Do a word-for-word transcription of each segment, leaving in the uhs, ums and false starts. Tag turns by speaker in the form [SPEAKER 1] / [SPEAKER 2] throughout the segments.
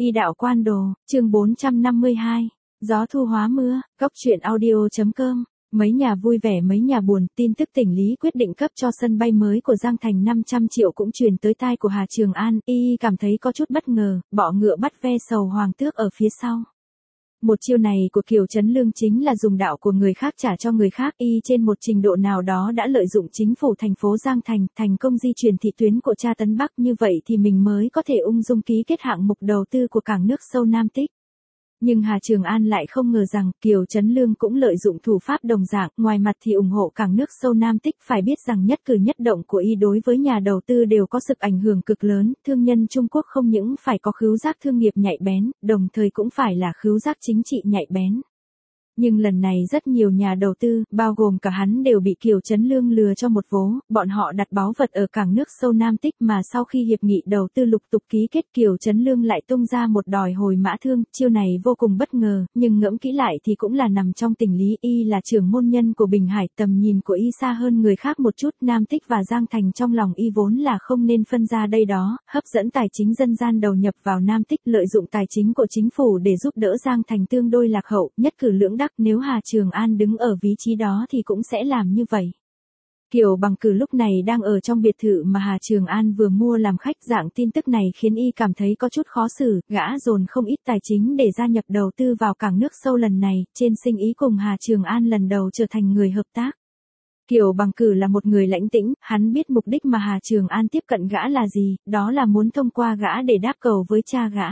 [SPEAKER 1] Y đạo quan đồ, chương bốn trăm năm mươi hai, gió thu hóa mưa, cốc truyện audio.com. Mấy nhà vui vẻ mấy nhà buồn, tin tức tỉnh Lý quyết định cấp cho sân bay mới của Giang Thành năm trăm triệu cũng truyền tới tai của Hà Trường An, y cảm thấy có chút bất ngờ, bọ ngựa bắt ve sầu hoàng tước ở phía sau. Một chiêu này của Kiều Trấn Lương chính là dùng đạo của người khác trả cho người khác, y trên một trình độ nào đó đã lợi dụng chính phủ thành phố Giang Thành, thành công di chuyển thị tuyến của cha Tấn Bắc, như vậy thì mình mới có thể ung dung ký kết hạng mục đầu tư của cảng nước sâu Nam Tích. Nhưng Hà Trường An lại không ngờ rằng Kiều Trấn Lương cũng lợi dụng thủ pháp đồng dạng, ngoài mặt thì ủng hộ cảng nước sâu Nam Tích, phải biết rằng nhất cử nhất động của y đối với nhà đầu tư đều có sức ảnh hưởng cực lớn, thương nhân Trung Quốc không những phải có khứu giác thương nghiệp nhạy bén, đồng thời cũng phải là khứu giác chính trị nhạy bén. Nhưng lần này rất nhiều nhà đầu tư, bao gồm cả hắn đều bị Kiều Trấn Lương lừa cho một vố, bọn họ đặt báu vật ở cảng nước sâu Nam Tích mà sau khi hiệp nghị đầu tư lục tục ký kết Kiều Trấn Lương lại tung ra một đòi hồi mã thương, chiêu này vô cùng bất ngờ, nhưng ngẫm kỹ lại thì cũng là nằm trong tình lý, y là trưởng môn nhân của Bình Hải, tầm nhìn của y xa hơn người khác một chút, Nam Tích và Giang Thành trong lòng y vốn là không nên phân ra đây đó, hấp dẫn tài chính dân gian đầu nhập vào Nam Tích, lợi dụng tài chính của chính phủ để giúp đỡ Giang Thành tương đôi lạc hậu, nhất cử lưỡng đắc, nếu Hà Trường An đứng ở vị trí đó thì cũng sẽ làm như vậy. Kiều Bằng Cử lúc này đang ở trong biệt thự mà Hà Trường An vừa mua làm khách, dạng tin tức này khiến y cảm thấy có chút khó xử, gã dồn không ít tài chính để gia nhập đầu tư vào cảng nước sâu lần này, trên sinh ý cùng Hà Trường An lần đầu trở thành người hợp tác. Kiều Bằng Cử là một người lãnh tĩnh, hắn biết mục đích mà Hà Trường An tiếp cận gã là gì, đó là muốn thông qua gã để đáp cầu với cha gã.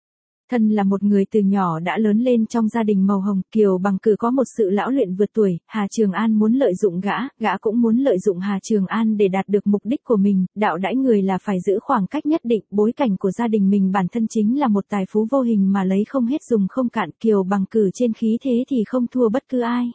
[SPEAKER 1] Thân là một người từ nhỏ đã lớn lên trong gia đình màu hồng, Kiều Bằng Cử có một sự lão luyện vượt tuổi, Hà Trường An muốn lợi dụng gã, gã cũng muốn lợi dụng Hà Trường An để đạt được mục đích của mình, đạo đãi người là phải giữ khoảng cách nhất định, bối cảnh của gia đình mình bản thân chính là một tài phú vô hình mà lấy không hết dùng không cạn, Kiều Bằng Cử trên khí thế thì không thua bất cứ ai.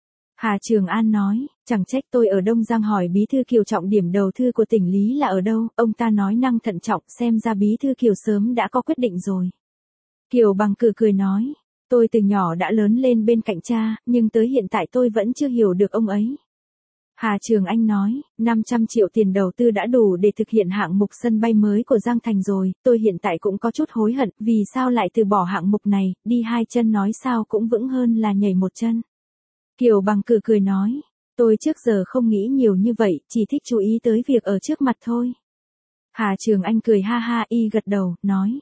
[SPEAKER 1] Hà Trường An nói, chẳng trách tôi ở Đông Giang hỏi bí thư Kiều trọng điểm đầu tư của tỉnh Lý là ở đâu, ông ta nói năng thận trọng, xem ra bí thư Kiều sớm đã có quyết định rồi. Kiều Bằng Cử cười nói, tôi từ nhỏ đã lớn lên bên cạnh cha, nhưng tới hiện tại tôi vẫn chưa hiểu được ông ấy. Hà Trường Anh nói, năm trăm triệu tiền đầu tư đã đủ để thực hiện hạng mục sân bay mới của Giang Thành rồi, tôi hiện tại cũng có chút hối hận, vì sao lại từ bỏ hạng mục này, đi hai chân nói sao cũng vững hơn là nhảy một chân. Kiều Bằng Cử cười nói, tôi trước giờ không nghĩ nhiều như vậy, chỉ thích chú ý tới việc ở trước mặt thôi. Hà Trường Anh cười ha ha, y gật đầu, nói.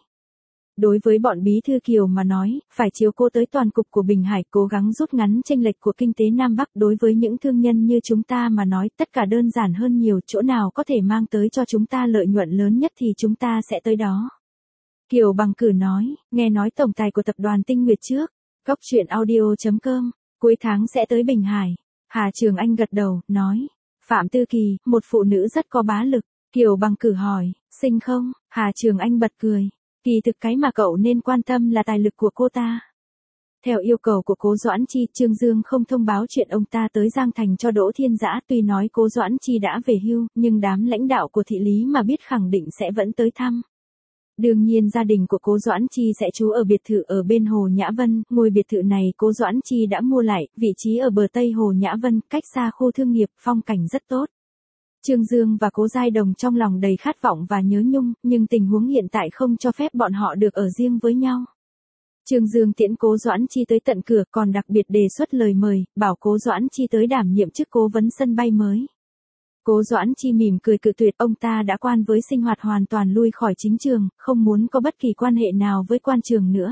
[SPEAKER 1] Đối với bọn bí thư Kiều mà nói, phải chiếu cố tới toàn cục của Bình Hải, cố gắng rút ngắn chênh lệch của kinh tế Nam Bắc, đối với những thương nhân như chúng ta mà nói, tất cả đơn giản hơn nhiều, chỗ nào có thể mang tới cho chúng ta lợi nhuận lớn nhất thì chúng ta sẽ tới đó. Kiều Bằng Cử nói, nghe nói tổng tài của tập đoàn Tinh Nguyệt trước, cốc truyện audio.com, cuối tháng sẽ tới Bình Hải. Hà Trường Anh gật đầu, nói, Phạm Tư Kỳ, một phụ nữ rất có bá lực. Kiều Bằng Cử hỏi, xinh không? Hà Trường Anh bật cười. Kỳ thực cái mà cậu nên quan tâm là tài lực của cô ta. Theo yêu cầu của Cố Doãn Chi, Trương Dương không thông báo chuyện ông ta tới Giang Thành cho Đỗ Thiên Dã, tuy nói Cố Doãn Chi đã về hưu, nhưng đám lãnh đạo của thị lý mà biết khẳng định sẽ vẫn tới thăm. Đương nhiên gia đình của Cố Doãn Chi sẽ trú ở biệt thự ở bên Hồ Nhã Vân, ngôi biệt thự này Cố Doãn Chi đã mua lại, vị trí ở bờ Tây Hồ Nhã Vân, cách xa khu thương nghiệp, phong cảnh rất tốt. Trương Dương và Cố Giai Đồng trong lòng đầy khát vọng và nhớ nhung, nhưng tình huống hiện tại không cho phép bọn họ được ở riêng với nhau. Trương Dương tiễn Cố Doãn Chi tới tận cửa, còn đặc biệt đề xuất lời mời, bảo Cố Doãn Chi tới đảm nhiệm chức cố vấn sân bay mới. Cố Doãn Chi mỉm cười cự tuyệt, ông ta đã quan với sinh hoạt hoàn toàn lui khỏi chính trường, không muốn có bất kỳ quan hệ nào với quan trường nữa.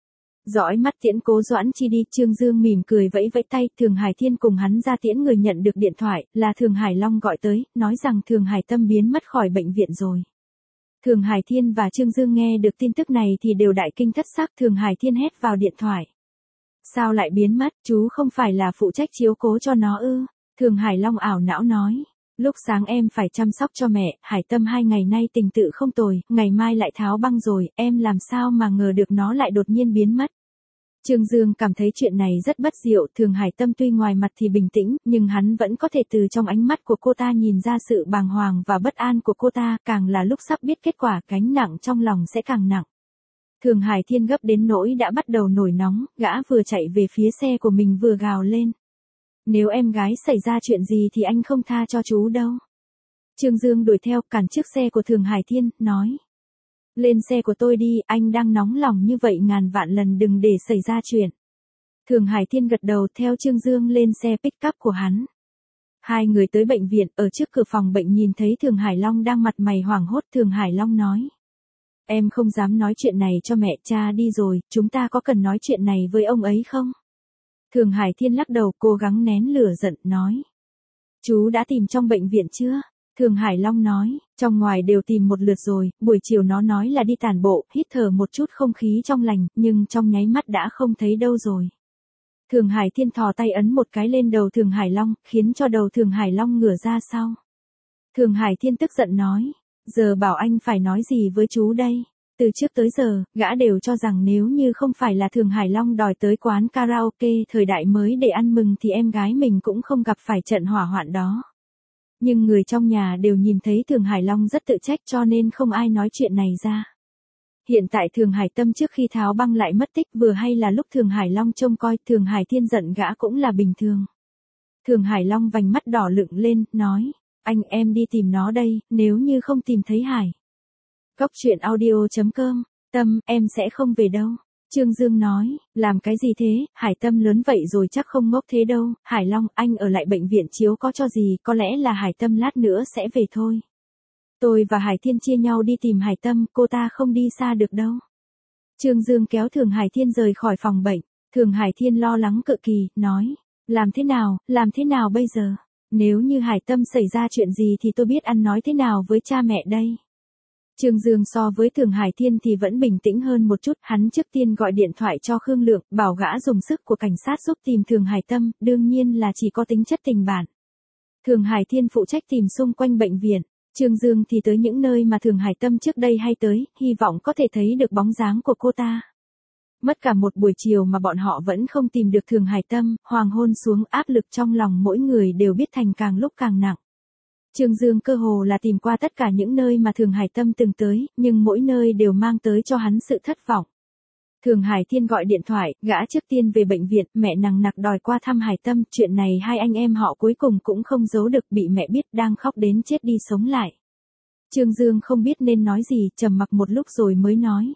[SPEAKER 1] Dõi mắt tiễn Cố Doãn Chi đi, Trương Dương mỉm cười vẫy vẫy tay, Thường Hải Thiên cùng hắn ra tiễn người nhận được điện thoại, là Thường Hải Long gọi tới, nói rằng Thường Hải Tâm biến mất khỏi bệnh viện rồi. Thường Hải Thiên và Trương Dương nghe được tin tức này thì đều đại kinh thất sắc, Thường Hải Thiên hét vào điện thoại. Sao lại biến mất, chú không phải là phụ trách chiếu cố cho nó ư? Thường Hải Long ảo não nói. Lúc sáng em phải chăm sóc cho mẹ, Hải Tâm hai ngày nay tình tự không tồi, ngày mai lại tháo băng rồi, em làm sao mà ngờ được nó lại đột nhiên biến mất. Trương Dương cảm thấy chuyện này rất bất diệu, Thường Hải Tâm tuy ngoài mặt thì bình tĩnh, nhưng hắn vẫn có thể từ trong ánh mắt của cô ta nhìn ra sự bàng hoàng và bất an của cô ta, càng là lúc sắp biết kết quả, gánh nặng trong lòng sẽ càng nặng. Thường Hải Thiên gấp đến nỗi đã bắt đầu nổi nóng, gã vừa chạy về phía xe của mình vừa gào lên. Nếu em gái xảy ra chuyện gì thì anh không tha cho chú đâu. Trương Dương đuổi theo, cản chiếc xe của Thường Hải Thiên, nói. Lên xe của tôi đi, anh đang nóng lòng như vậy ngàn vạn lần đừng để xảy ra chuyện. Thường Hải Thiên gật đầu theo Trương Dương lên xe pick up của hắn. Hai người tới bệnh viện, ở trước cửa phòng bệnh nhìn thấy Thường Hải Long đang mặt mày hoảng hốt. Thường Hải Long nói. Em không dám nói chuyện này cho mẹ, cha đi rồi, chúng ta có cần nói chuyện này với ông ấy không? Thường Hải Thiên lắc đầu cố gắng nén lửa giận, nói. Chú đã tìm trong bệnh viện chưa? Thường Hải Long nói, trong ngoài đều tìm một lượt rồi, buổi chiều nó nói là đi tản bộ, hít thở một chút không khí trong lành, nhưng trong nháy mắt đã không thấy đâu rồi. Thường Hải Thiên thò tay ấn một cái lên đầu Thường Hải Long, khiến cho đầu Thường Hải Long ngửa ra sau. Thường Hải Thiên tức giận nói, giờ bảo anh phải nói gì với chú đây? Từ trước tới giờ, gã đều cho rằng nếu như không phải là Thường Hải Long đòi tới quán karaoke thời đại mới để ăn mừng thì em gái mình cũng không gặp phải trận hỏa hoạn đó. Nhưng người trong nhà đều nhìn thấy Thường Hải Long rất tự trách cho nên không ai nói chuyện này ra. Hiện tại Thường Hải Tâm trước khi Tháo Băng lại mất tích vừa hay là lúc Thường Hải Long trông coi, Thường Hải Thiên giận gã cũng là bình thường. Thường Hải Long vành mắt đỏ lựng lên, nói, anh em đi tìm nó đây, nếu như không tìm thấy Hải. Góc truyện audio chấm com, Tâm, em sẽ không về đâu. Trương Dương nói, làm cái gì thế, Hải Tâm lớn vậy rồi chắc không ngốc thế đâu, Hải Long, anh ở lại bệnh viện chiếu có cho gì, có lẽ là Hải Tâm lát nữa sẽ về thôi. Tôi và Hải Thiên chia nhau đi tìm Hải Tâm, cô ta không đi xa được đâu. Trương Dương kéo Thường Hải Thiên rời khỏi phòng bệnh, Thường Hải Thiên lo lắng cực kỳ, nói, làm thế nào, làm thế nào bây giờ, nếu như Hải Tâm xảy ra chuyện gì thì tôi biết ăn nói thế nào với cha mẹ đây. Trương Dương so với Thường Hải Thiên thì vẫn bình tĩnh hơn một chút, hắn trước tiên gọi điện thoại cho Khương Lượng, bảo gã dùng sức của cảnh sát giúp tìm Thường Hải Tâm, đương nhiên là chỉ có tính chất tình bạn. Thường Hải Thiên phụ trách tìm xung quanh bệnh viện, Trương Dương thì tới những nơi mà Thường Hải Tâm trước đây hay tới, hy vọng có thể thấy được bóng dáng của cô ta. Mất cả một buổi chiều mà bọn họ vẫn không tìm được Thường Hải Tâm, hoàng hôn xuống áp lực trong lòng mỗi người đều biết thành càng lúc càng nặng. Trương Dương cơ hồ là tìm qua tất cả những nơi mà Thường Hải Tâm từng tới, nhưng mỗi nơi đều mang tới cho hắn sự thất vọng. Thường Hải Thiên gọi điện thoại, gã trước tiên về bệnh viện, mẹ nằng nặc đòi qua thăm Hải Tâm, chuyện này hai anh em họ cuối cùng cũng không giấu được, bị mẹ biết đang khóc đến chết đi sống lại. Trương Dương không biết nên nói gì, trầm mặc một lúc rồi mới nói.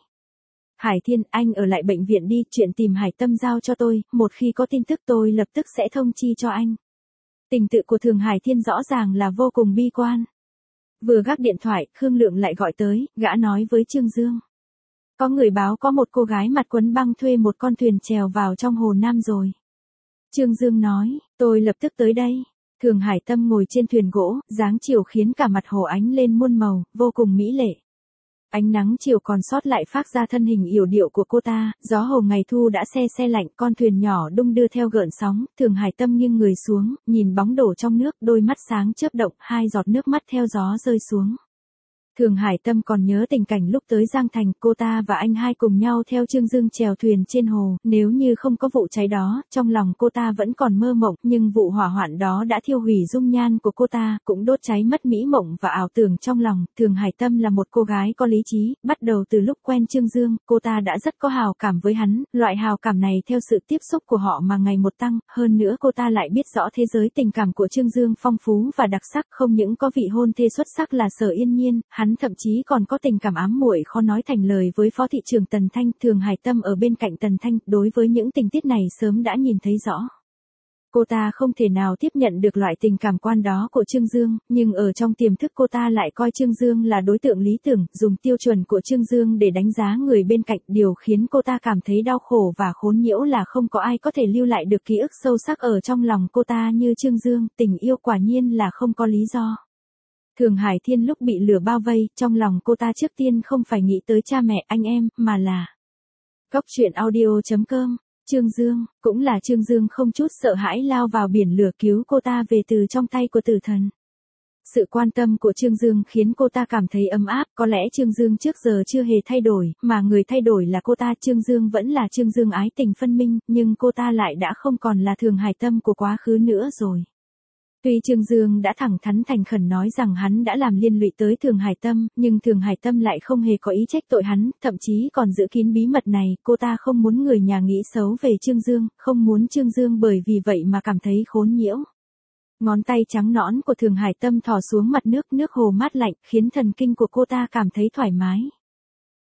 [SPEAKER 1] Hải Thiên, anh ở lại bệnh viện đi, chuyện tìm Hải Tâm giao cho tôi, một khi có tin tức tôi lập tức sẽ thông chi cho anh. Tình tự của Thường Hải Thiên rõ ràng là vô cùng bi quan. Vừa gác điện thoại, Khương Lượng lại gọi tới, gã nói với Trương Dương. Có người báo có một cô gái mặt quấn băng thuê một con thuyền chèo vào trong hồ Nam rồi. Trương Dương nói, tôi lập tức tới đây. Thường Hải Tâm ngồi trên thuyền gỗ, dáng chiều khiến cả mặt hồ ánh lên muôn màu, vô cùng mỹ lệ. Ánh nắng chiều còn sót lại phác ra thân hình yểu điệu của cô ta, gió hồ ngày thu đã se se lạnh, con thuyền nhỏ đung đưa theo gợn sóng, Thường Hải Tâm nghiêng người xuống, nhìn bóng đổ trong nước, đôi mắt sáng chớp động, hai giọt nước mắt theo gió rơi xuống. Thường Hải Tâm còn nhớ tình cảnh lúc tới Giang Thành, cô ta và anh hai cùng nhau theo Trương Dương chèo thuyền trên hồ, nếu như không có vụ cháy đó, trong lòng cô ta vẫn còn mơ mộng, nhưng vụ hỏa hoạn đó đã thiêu hủy dung nhan của cô ta, cũng đốt cháy mất mỹ mộng và ảo tưởng trong lòng. Thường Hải Tâm là một cô gái có lý trí, bắt đầu từ lúc quen Trương Dương, cô ta đã rất có hào cảm với hắn, loại hào cảm này theo sự tiếp xúc của họ mà ngày một tăng, hơn nữa cô ta lại biết rõ thế giới tình cảm của Trương Dương phong phú và đặc sắc, không những có vị hôn thê xuất sắc là Sở Yên Nhiên, hắn thậm chí còn có tình cảm ám muội khó nói thành lời với phó thị trưởng Tần Thanh. Thường Hải Tâm ở bên cạnh Tần Thanh, đối với những tình tiết này sớm đã nhìn thấy rõ. Cô ta không thể nào tiếp nhận được loại tình cảm quan đó của Trương Dương, nhưng ở trong tiềm thức cô ta lại coi Trương Dương là đối tượng lý tưởng, dùng tiêu chuẩn của Trương Dương để đánh giá người bên cạnh. Điều khiến cô ta cảm thấy đau khổ và khốn nhiễu là không có ai có thể lưu lại được ký ức sâu sắc ở trong lòng cô ta như Trương Dương, tình yêu quả nhiên là không có lý do. Thường Hải Thiên lúc bị lửa bao vây, trong lòng cô ta trước tiên không phải nghĩ tới cha mẹ anh em, mà là Góc truyện audio chấm com, Trương Dương, cũng là Trương Dương không chút sợ hãi lao vào biển lửa cứu cô ta về từ trong tay của tử thần. Sự quan tâm của Trương Dương khiến cô ta cảm thấy ấm áp, có lẽ Trương Dương trước giờ chưa hề thay đổi, mà người thay đổi là cô ta. Trương Dương vẫn là Trương Dương ái tình phân minh, nhưng cô ta lại đã không còn là Thường Hải Tâm của quá khứ nữa rồi. Tuy Trương Dương đã thẳng thắn thành khẩn nói rằng hắn đã làm liên lụy tới Thường Hải Tâm, nhưng Thường Hải Tâm lại không hề có ý trách tội hắn, thậm chí còn giữ kín bí mật này. Cô ta không muốn người nhà nghĩ xấu về Trương Dương, không muốn Trương Dương bởi vì vậy mà cảm thấy khốn nhiễu. Ngón tay trắng nõn của Thường Hải Tâm thò xuống mặt nước, nước hồ mát lạnh, khiến thần kinh của cô ta cảm thấy thoải mái.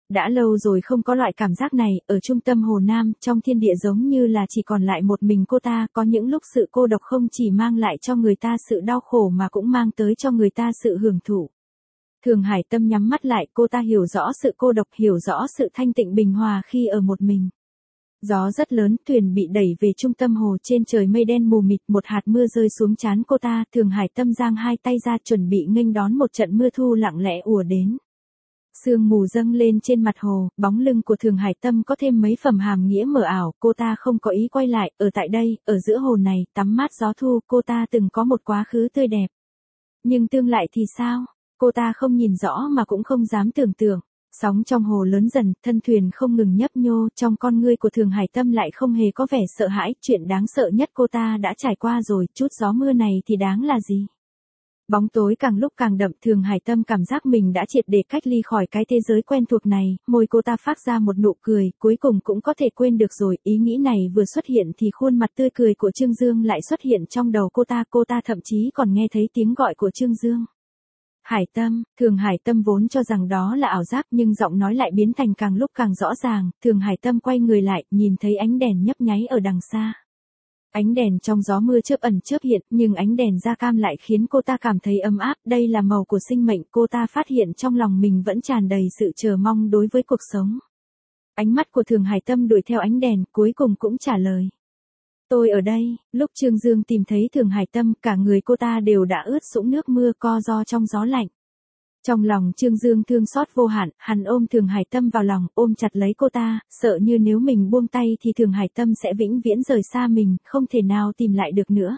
[SPEAKER 1] Đã lâu rồi không có loại cảm giác này, ở trung tâm Hồ Nam, trong thiên địa giống như là chỉ còn lại một mình cô ta, có những lúc sự cô độc không chỉ mang lại cho người ta sự đau khổ mà cũng mang tới cho người ta sự hưởng thụ. Thường Hải Tâm nhắm mắt lại, cô ta hiểu rõ sự cô độc, hiểu rõ sự thanh tịnh bình hòa khi ở một mình. Gió rất lớn, thuyền bị đẩy về trung tâm hồ, trên trời mây đen mù mịt, một hạt mưa rơi xuống trán cô ta, Thường Hải Tâm giang hai tay ra chuẩn bị nghênh đón một trận mưa thu lặng lẽ ùa đến. Sương mù dâng lên trên mặt hồ, bóng lưng của Thường Hải Tâm có thêm mấy phẩm hàm nghĩa mờ ảo, cô ta không có ý quay lại, ở tại đây, ở giữa hồ này, tắm mát gió thu, cô ta từng có một quá khứ tươi đẹp. Nhưng tương lại thì sao? Cô ta không nhìn rõ mà cũng không dám tưởng tượng. Sóng trong hồ lớn dần, thân thuyền không ngừng nhấp nhô, trong con ngươi của Thường Hải Tâm lại không hề có vẻ sợ hãi, chuyện đáng sợ nhất cô ta đã trải qua rồi, chút gió mưa này thì đáng là gì? Bóng tối càng lúc càng đậm, Thường Hải Tâm cảm giác mình đã triệt để cách ly khỏi cái thế giới quen thuộc này, môi cô ta phát ra một nụ cười, cuối cùng cũng có thể quên được rồi, ý nghĩ này vừa xuất hiện thì khuôn mặt tươi cười của Trương Dương lại xuất hiện trong đầu cô ta, cô ta thậm chí còn nghe thấy tiếng gọi của Trương Dương. Hải Tâm, Thường Hải Tâm vốn cho rằng đó là ảo giác nhưng giọng nói lại biến thành càng lúc càng rõ ràng, Thường Hải Tâm quay người lại, nhìn thấy ánh đèn nhấp nháy ở đằng xa. Ánh đèn trong gió mưa chớp ẩn chớp hiện, nhưng ánh đèn da cam lại khiến cô ta cảm thấy ấm áp, đây là màu của sinh mệnh, cô ta phát hiện trong lòng mình vẫn tràn đầy sự chờ mong đối với cuộc sống. Ánh mắt của Thường Hải Tâm đuổi theo ánh đèn, cuối cùng cũng trả lời. Tôi ở đây, lúc Trương Dương tìm thấy Thường Hải Tâm, cả người cô ta đều đã ướt sũng nước mưa co ro trong gió lạnh. Trong lòng Trương Dương thương xót vô hạn, hắn ôm Thường Hải Tâm vào lòng, ôm chặt lấy cô ta, sợ như nếu mình buông tay thì Thường Hải Tâm sẽ vĩnh viễn rời xa mình, không thể nào tìm lại được nữa.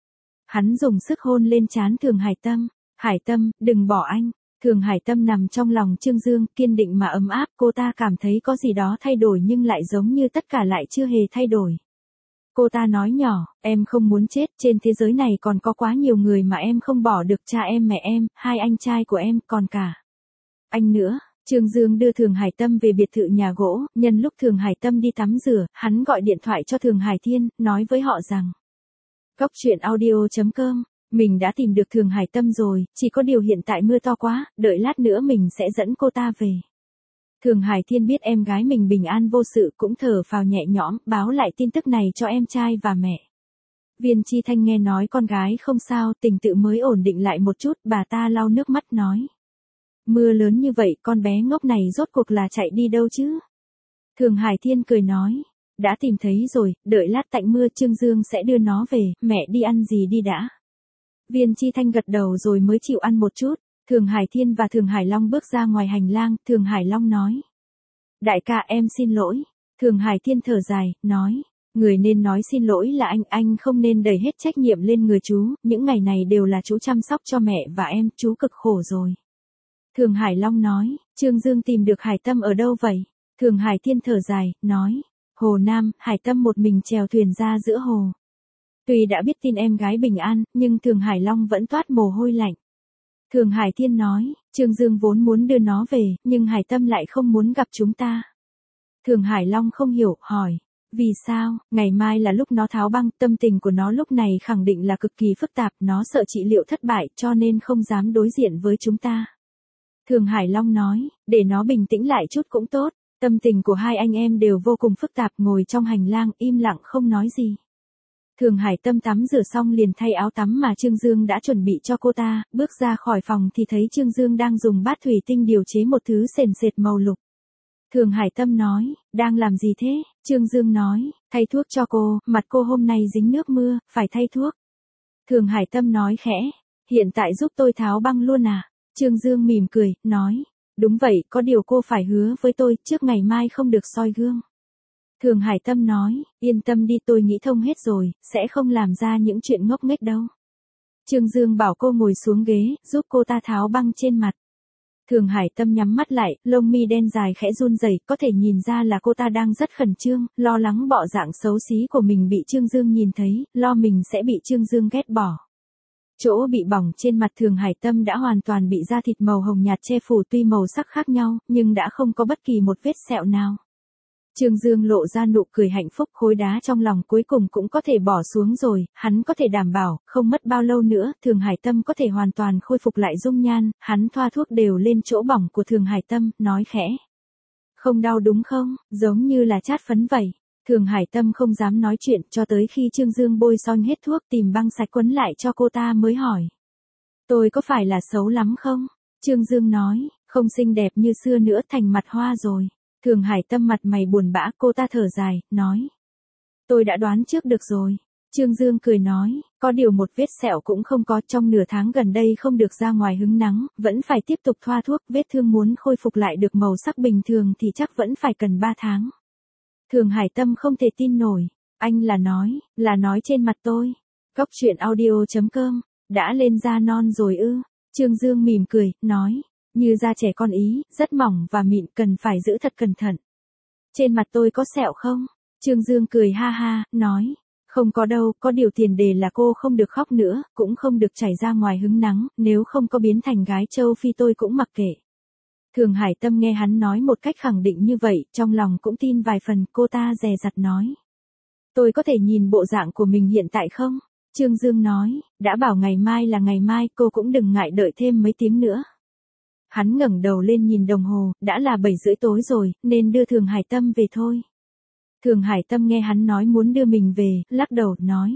[SPEAKER 1] Hắn dùng sức hôn lên trán Thường Hải Tâm, Hải Tâm, đừng bỏ anh. Thường Hải Tâm nằm trong lòng Trương Dương, kiên định mà ấm áp, cô ta cảm thấy có gì đó thay đổi nhưng lại giống như tất cả lại chưa hề thay đổi. Cô ta nói nhỏ, em không muốn chết, trên thế giới này còn có quá nhiều người mà em không bỏ được, cha em, mẹ em, hai anh trai của em, còn cả anh nữa. Trương Dương đưa Thường Hải Tâm về biệt thự nhà gỗ, nhân lúc Thường Hải Tâm đi tắm rửa, hắn gọi điện thoại cho Thường Hải Thiên, nói với họ rằng Cóc truyện audio chấm com, mình đã tìm được Thường Hải Tâm rồi, chỉ có điều hiện tại mưa to quá, đợi lát nữa mình sẽ dẫn cô ta về. Thường Hải Thiên biết em gái mình bình an vô sự cũng thở phào nhẹ nhõm, báo lại tin tức này cho em trai và mẹ. Viên Chi Thanh nghe nói con gái không sao, tình tự mới ổn định lại một chút, bà ta lau nước mắt nói. Mưa lớn như vậy, con bé ngốc này rốt cuộc là chạy đi đâu chứ? Thường Hải Thiên cười nói, đã tìm thấy rồi, đợi lát tạnh mưa Trương Dương sẽ đưa nó về, mẹ đi ăn gì đi đã. Viên Chi Thanh gật đầu rồi mới chịu ăn một chút. Thường Hải Thiên và Thường Hải Long bước ra ngoài hành lang, Thường Hải Long nói. Đại ca em xin lỗi. Thường Hải Thiên thở dài, nói. Người nên nói xin lỗi là anh, anh không nên đẩy hết trách nhiệm lên người chú, những ngày này đều là chú chăm sóc cho mẹ và em, chú cực khổ rồi. Thường Hải Long nói, Trương Dương tìm được Hải Tâm ở đâu vậy? Thường Hải Thiên thở dài, nói. Hồ Nam, Hải Tâm một mình chèo thuyền ra giữa hồ. Tuy đã biết tin em gái bình an, nhưng Thường Hải Long vẫn toát mồ hôi lạnh. Thường Hải Thiên nói, Trương Dương vốn muốn đưa nó về, nhưng Hải Tâm lại không muốn gặp chúng ta. Thường Hải Long không hiểu, hỏi, vì sao, ngày mai là lúc nó tháo băng, tâm tình của nó lúc này khẳng định là cực kỳ phức tạp, nó sợ trị liệu thất bại cho nên không dám đối diện với chúng ta. Thường Hải Long nói, để nó bình tĩnh lại chút cũng tốt, tâm tình của hai anh em đều vô cùng phức tạp, ngồi trong hành lang im lặng không nói gì. Thường Hải Tâm tắm rửa xong liền thay áo tắm mà Trương Dương đã chuẩn bị cho cô ta, bước ra khỏi phòng thì thấy Trương Dương đang dùng bát thủy tinh điều chế một thứ sền sệt màu lục. Thường Hải Tâm nói, đang làm gì thế? Trương Dương nói, thay thuốc cho cô, mặt cô hôm nay dính nước mưa, phải thay thuốc. Thường Hải Tâm nói khẽ, hiện tại giúp tôi tháo băng luôn à? Trương Dương mỉm cười, nói, đúng vậy, có điều cô phải hứa với tôi, trước ngày mai không được soi gương. Thường Hải Tâm nói, yên tâm đi tôi nghĩ thông hết rồi, sẽ không làm ra những chuyện ngốc nghếch đâu. Trương Dương bảo cô ngồi xuống ghế, giúp cô ta tháo băng trên mặt. Thường Hải Tâm nhắm mắt lại, lông mi đen dài khẽ run rẩy, có thể nhìn ra là cô ta đang rất khẩn trương, lo lắng bộ dạng xấu xí của mình bị Trương Dương nhìn thấy, lo mình sẽ bị Trương Dương ghét bỏ. Chỗ bị bỏng trên mặt Thường Hải Tâm đã hoàn toàn bị da thịt màu hồng nhạt che phủ, tuy màu sắc khác nhau, nhưng đã không có bất kỳ một vết sẹo nào. Trương Dương lộ ra nụ cười hạnh phúc, khối đá trong lòng cuối cùng cũng có thể bỏ xuống rồi, hắn có thể đảm bảo, không mất bao lâu nữa, Thường Hải Tâm có thể hoàn toàn khôi phục lại dung nhan, hắn thoa thuốc đều lên chỗ bỏng của Thường Hải Tâm, nói khẽ. Không đau đúng không, giống như là chát phấn vậy. Thường Hải Tâm không dám nói chuyện cho tới khi Trương Dương bôi son hết thuốc tìm băng sạch quấn lại cho cô ta mới hỏi. Tôi có phải là xấu lắm không? Trương Dương nói, không xinh đẹp như xưa nữa, thành mặt hoa rồi. Thường Hải Tâm mặt mày buồn bã, cô ta thở dài, nói. Tôi đã đoán trước được rồi. Trương Dương cười nói, có điều một vết sẹo cũng không có, trong nửa tháng gần đây không được ra ngoài hứng nắng, vẫn phải tiếp tục thoa thuốc, vết thương muốn khôi phục lại được màu sắc bình thường thì chắc vẫn phải cần ba tháng. Thường Hải Tâm không thể tin nổi, anh là nói, là nói trên mặt tôi. Cóc truyện audio chấm com, đã lên da non rồi ư? Trương Dương mỉm cười, nói, như da trẻ con ý, rất mỏng và mịn, cần phải giữ thật cẩn thận. Trên mặt tôi có sẹo không? Trương Dương cười ha ha, nói, không có đâu, có điều tiền đề là cô không được khóc nữa, cũng không được chảy ra ngoài hứng nắng, nếu không có biến thành gái châu Phi tôi cũng mặc kệ. Thường Hải Tâm nghe hắn nói một cách khẳng định như vậy, trong lòng cũng tin vài phần, cô ta dè dặt nói. Tôi có thể nhìn bộ dạng của mình hiện tại không? Trương Dương nói, đã bảo ngày mai là ngày mai, cô cũng đừng ngại đợi thêm mấy tiếng nữa. Hắn ngẩng đầu lên nhìn đồng hồ, đã là bảy rưỡi tối rồi, nên đưa Thường Hải Tâm về thôi. Thường Hải Tâm nghe hắn nói muốn đưa mình về, lắc đầu, nói.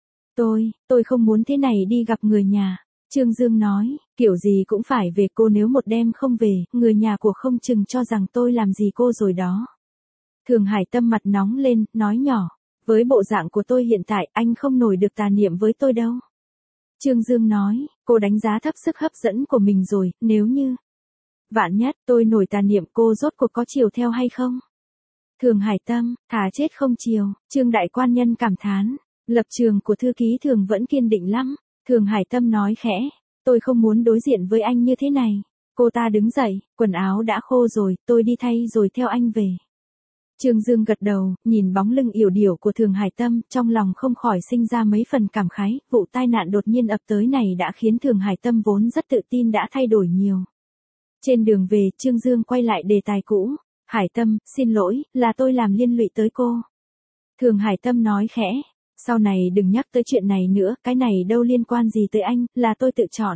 [SPEAKER 1] Tôi, tôi không muốn thế này đi gặp người nhà. Trương Dương nói, kiểu gì cũng phải về, cô nếu một đêm không về, người nhà của không chừng cho rằng tôi làm gì cô rồi đó. Thường Hải Tâm mặt nóng lên, nói nhỏ, với bộ dạng của tôi hiện tại, anh không nổi được tà niệm với tôi đâu. Trương Dương nói, cô đánh giá thấp sức hấp dẫn của mình rồi, nếu như vạn nhất tôi nổi tà niệm, cô rốt cuộc có chiều theo hay không? Thường Hải Tâm, thà chết không chiều. Trương đại quan nhân cảm thán, lập trường của thư ký Thường vẫn kiên định lắm. Thường Hải Tâm nói khẽ, tôi không muốn đối diện với anh như thế này. Cô ta đứng dậy, quần áo đã khô rồi, tôi đi thay rồi theo anh về. Trương Dương gật đầu, nhìn bóng lưng yểu điệu của Thường Hải Tâm, trong lòng không khỏi sinh ra mấy phần cảm khái, vụ tai nạn đột nhiên ập tới này đã khiến Thường Hải Tâm vốn rất tự tin đã thay đổi nhiều. Trên đường về, Trương Dương quay lại đề tài cũ, Hải Tâm, xin lỗi, là tôi làm liên lụy tới cô. Thường Hải Tâm nói khẽ, sau này đừng nhắc tới chuyện này nữa, cái này đâu liên quan gì tới anh, là tôi tự chọn.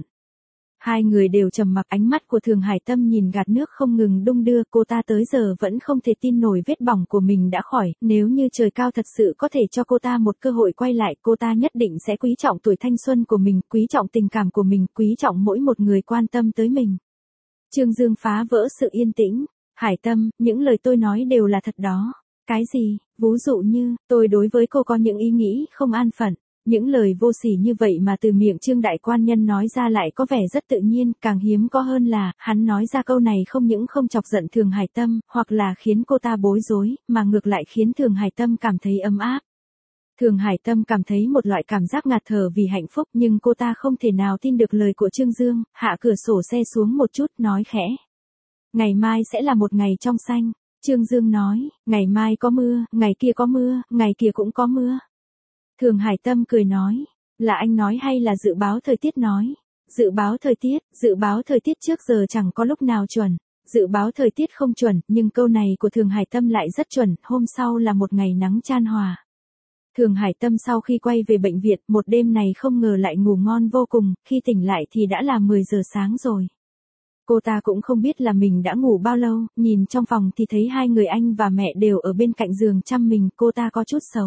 [SPEAKER 1] Hai người đều trầm mặc, ánh mắt của Thường Hải Tâm nhìn gạt nước không ngừng đung đưa, cô ta tới giờ vẫn không thể tin nổi vết bỏng của mình đã khỏi, nếu như trời cao thật sự có thể cho cô ta một cơ hội quay lại, cô ta nhất định sẽ quý trọng tuổi thanh xuân của mình, quý trọng tình cảm của mình, quý trọng mỗi một người quan tâm tới mình. Trương Dương phá vỡ sự yên tĩnh, Hải Tâm, những lời tôi nói đều là thật đó. Cái gì, ví dụ như, tôi đối với cô có những ý nghĩ không an phận. Những lời vô sỉ như vậy mà từ miệng Trương đại quan nhân nói ra lại có vẻ rất tự nhiên, càng hiếm có hơn là, hắn nói ra câu này không những không chọc giận Thường Hải Tâm, hoặc là khiến cô ta bối rối, mà ngược lại khiến Thường Hải Tâm cảm thấy ấm áp. Thường Hải Tâm cảm thấy một loại cảm giác ngạt thở vì hạnh phúc, nhưng cô ta không thể nào tin được lời của Trương Dương, hạ cửa sổ xe xuống một chút, nói khẽ. Ngày mai sẽ là một ngày trong xanh. Trương Dương nói, ngày mai có mưa, ngày kia có mưa, ngày kia cũng có mưa. Thường Hải Tâm cười nói, là anh nói hay là dự báo thời tiết nói? Dự báo thời tiết, dự báo thời tiết trước giờ chẳng có lúc nào chuẩn. Dự báo thời tiết không chuẩn, nhưng câu này của Thường Hải Tâm lại rất chuẩn, hôm sau là một ngày nắng chan hòa. Thường Hải Tâm sau khi quay về bệnh viện, một đêm này không ngờ lại ngủ ngon vô cùng, khi tỉnh lại thì đã là mười giờ sáng rồi. Cô ta cũng không biết là mình đã ngủ bao lâu, nhìn trong phòng thì thấy hai người anh và mẹ đều ở bên cạnh giường chăm mình, cô ta có chút xấu.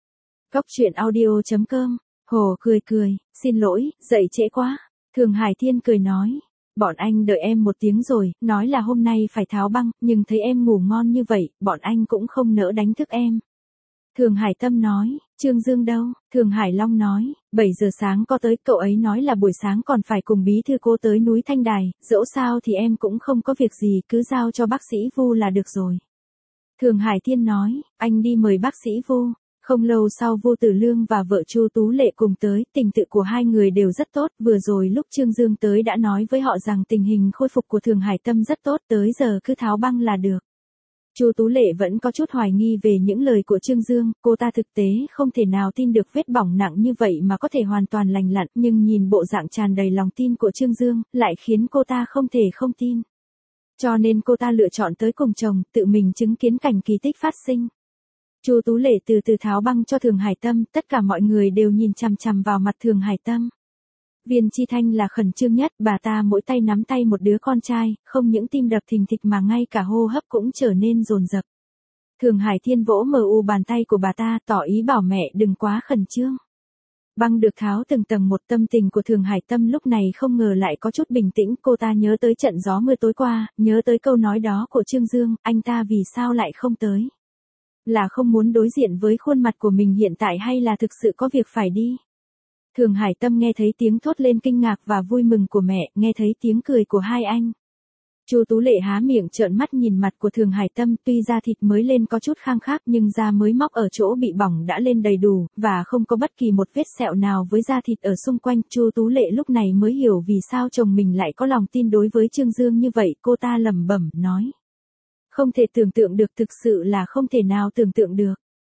[SPEAKER 1] Cóc truyện audio chấm com, Hồ cười cười, xin lỗi, dậy trễ quá. Thường Hải Thiên cười nói, bọn anh đợi em một tiếng rồi, nói là hôm nay phải tháo băng, nhưng thấy em ngủ ngon như vậy, bọn anh cũng không nỡ đánh thức em. Thường Hải Tâm nói, Trương Dương đâu? Thường Hải Long nói, bảy giờ sáng có tới, cậu ấy nói là buổi sáng còn phải cùng bí thư cô tới núi Thanh Đài, dẫu sao thì em cũng không có việc gì, cứ giao cho bác sĩ Vu là được rồi. Thường Hải Thiên nói, anh đi mời bác sĩ Vu. Không lâu sau Vu Tử Lương và vợ Chu Tú Lệ cùng tới, tình tự của hai người đều rất tốt, vừa rồi lúc Trương Dương tới đã nói với họ rằng tình hình khôi phục của Thường Hải Tâm rất tốt, tới giờ cứ tháo băng là được. Chu Tú Lệ vẫn có chút hoài nghi về những lời của Trương Dương, cô ta thực tế không thể nào tin được vết bỏng nặng như vậy mà có thể hoàn toàn lành lặn, nhưng nhìn bộ dạng tràn đầy lòng tin của Trương Dương, lại khiến cô ta không thể không tin. Cho nên cô ta lựa chọn tới cùng chồng, tự mình chứng kiến cảnh kỳ tích phát sinh. Chu Tú Lệ từ từ tháo băng cho Thường Hải Tâm, tất cả mọi người đều nhìn chằm chằm vào mặt Thường Hải Tâm. Viên Chi Thanh là khẩn trương nhất, bà ta mỗi tay nắm tay một đứa con trai, không những tim đập thình thịch mà ngay cả hô hấp cũng trở nên dồn dập. Thường Hải Thiên vỗ mờ u bàn tay của bà ta, tỏ ý bảo mẹ đừng quá khẩn trương. Băng được tháo từng tầng một, tâm tình của Thường Hải Tâm lúc này không ngờ lại có chút bình tĩnh, cô ta nhớ tới trận gió mưa tối qua, nhớ tới câu nói đó của Trương Dương, anh ta vì sao lại không tới? Là không muốn đối diện với khuôn mặt của mình hiện tại hay là thực sự có việc phải đi? Thường Hải Tâm nghe thấy tiếng thốt lên kinh ngạc và vui mừng của mẹ, nghe thấy tiếng cười của hai anh. Chu Tú Lệ há miệng trợn mắt nhìn mặt của Thường Hải Tâm, tuy da thịt mới lên có chút khang khác nhưng da mới móc ở chỗ bị bỏng đã lên đầy đủ, và không có bất kỳ một vết sẹo nào với da thịt ở xung quanh. Chu Tú Lệ lúc này mới hiểu vì sao chồng mình lại có lòng tin đối với Trương Dương như vậy, cô ta lẩm bẩm nói. Không thể tưởng tượng được, thực sự là không thể nào tưởng tượng được.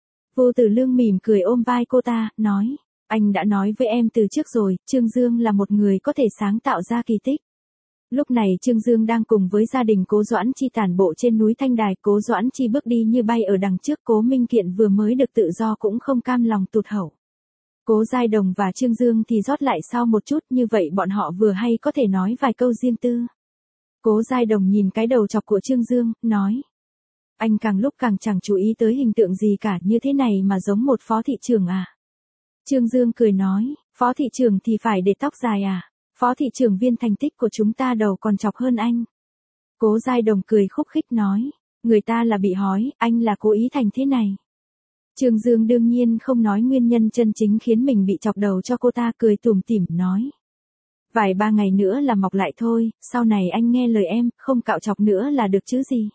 [SPEAKER 1] Vô Tử Lương mỉm cười ôm vai cô ta, nói, anh đã nói với em từ trước rồi, Trương Dương là một người có thể sáng tạo ra kỳ tích. Lúc này Trương Dương đang cùng với gia đình Cố Doãn Chi tản bộ trên núi Thanh Đài, Cố Doãn Chi bước đi như bay ở đằng trước, Cố Minh Kiện vừa mới được tự do cũng không cam lòng tụt hậu. Cố Giai Đồng và Trương Dương thì rót lại sau một chút, như vậy bọn họ vừa hay có thể nói vài câu riêng tư. Cố Giai Đồng nhìn cái đầu chọc của Trương Dương, nói. Anh càng lúc càng chẳng chú ý tới hình tượng gì cả, như thế này mà giống một phó thị trưởng à? Trương Dương cười nói, phó thị trưởng thì phải để tóc dài à? Phó thị trưởng Viên thành tích của chúng ta đầu còn chọc hơn anh. Cố Giai Đồng cười khúc khích nói, người ta là bị hói, anh là cố ý thành thế này. Trương Dương đương nhiên không nói nguyên nhân chân chính khiến mình bị chọc đầu cho cô ta, cười tủm tỉm nói. Vài ba ngày nữa là mọc lại thôi, sau này anh nghe lời em, không cạo chọc nữa là được chứ gì.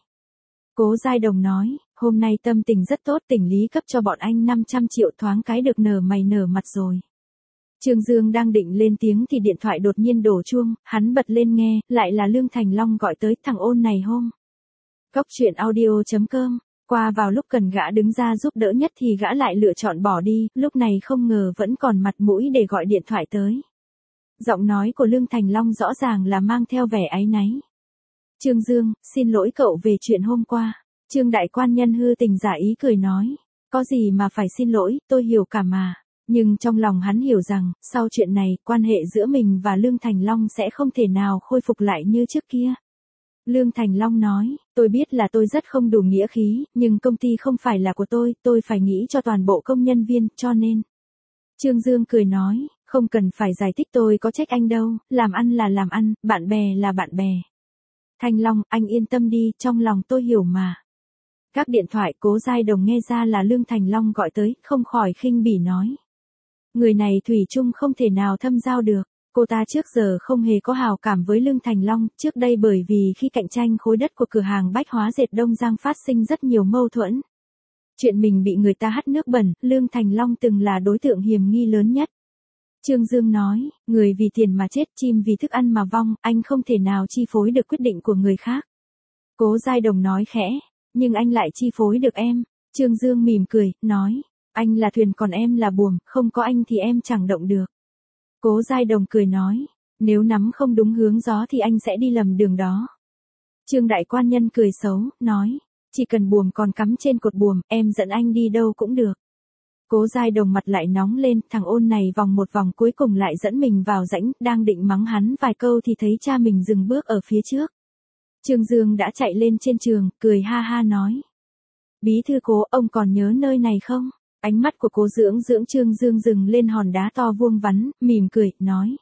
[SPEAKER 1] Cố Giai Đồng nói, hôm nay tâm tình rất tốt, tỉnh lý cấp cho bọn anh năm trăm triệu, thoáng cái được nở mày nở mặt rồi. Trương Dương đang định lên tiếng thì điện thoại đột nhiên đổ chuông, hắn bật lên nghe, lại là Lương Thành Long gọi tới, thằng ôn này hôm. Cốc truyện audio chấm com, qua vào lúc cần gã đứng ra giúp đỡ nhất thì gã lại lựa chọn bỏ đi, lúc này không ngờ vẫn còn mặt mũi để gọi điện thoại tới. Giọng nói của Lương Thành Long rõ ràng là mang theo vẻ áy náy. Trương Dương, xin lỗi cậu về chuyện hôm qua. Trương đại quan nhân hư tình giả ý cười nói, có gì mà phải xin lỗi, tôi hiểu cả mà. Nhưng trong lòng hắn hiểu rằng, sau chuyện này, quan hệ giữa mình và Lương Thành Long sẽ không thể nào khôi phục lại như trước kia. Lương Thành Long nói, tôi biết là tôi rất không đủ nghĩa khí, nhưng công ty không phải là của tôi, tôi phải nghĩ cho toàn bộ công nhân viên, cho nên. Trương Dương cười nói, không cần phải giải thích, tôi có trách anh đâu, làm ăn là làm ăn, bạn bè là bạn bè. Thành Long, anh yên tâm đi, trong lòng tôi hiểu mà. Các điện thoại Cố Giai Đồng nghe ra là Lương Thành Long gọi tới, không khỏi khinh bỉ nói. Người này thủy chung không thể nào thâm giao được. Cô ta trước giờ không hề có hào cảm với Lương Thành Long, trước đây bởi vì khi cạnh tranh khối đất của cửa hàng bách hóa dệt Đông Giang phát sinh rất nhiều mâu thuẫn. Chuyện mình bị người ta hắt nước bẩn, Lương Thành Long từng là đối tượng hiểm nghi lớn nhất. Trương Dương nói, người vì tiền mà chết, chim vì thức ăn mà vong, anh không thể nào chi phối được quyết định của người khác. Cố Giai Đồng nói khẽ, nhưng anh lại chi phối được em. Trương Dương mỉm cười, nói, anh là thuyền còn em là buồm, không có anh thì em chẳng động được. Cố Giai Đồng cười nói, nếu nắm không đúng hướng gió thì anh sẽ đi lầm đường đó. Trương đại quan nhân cười xấu, nói, chỉ cần buồm còn cắm trên cột buồm, em dẫn anh đi đâu cũng được. Cố Giai Đồng mặt lại nóng lên, thằng ôn này vòng một vòng cuối cùng lại dẫn mình vào rãnh, đang định mắng hắn vài câu thì thấy cha mình dừng bước ở phía trước. Trương Dương đã chạy lên trên trường, cười ha ha nói. Bí thư Cố, ông còn nhớ nơi này không? Ánh mắt của Cố Dưỡng Dưỡng Trương Dương dừng lên hòn đá to vuông vắn, mỉm cười, nói.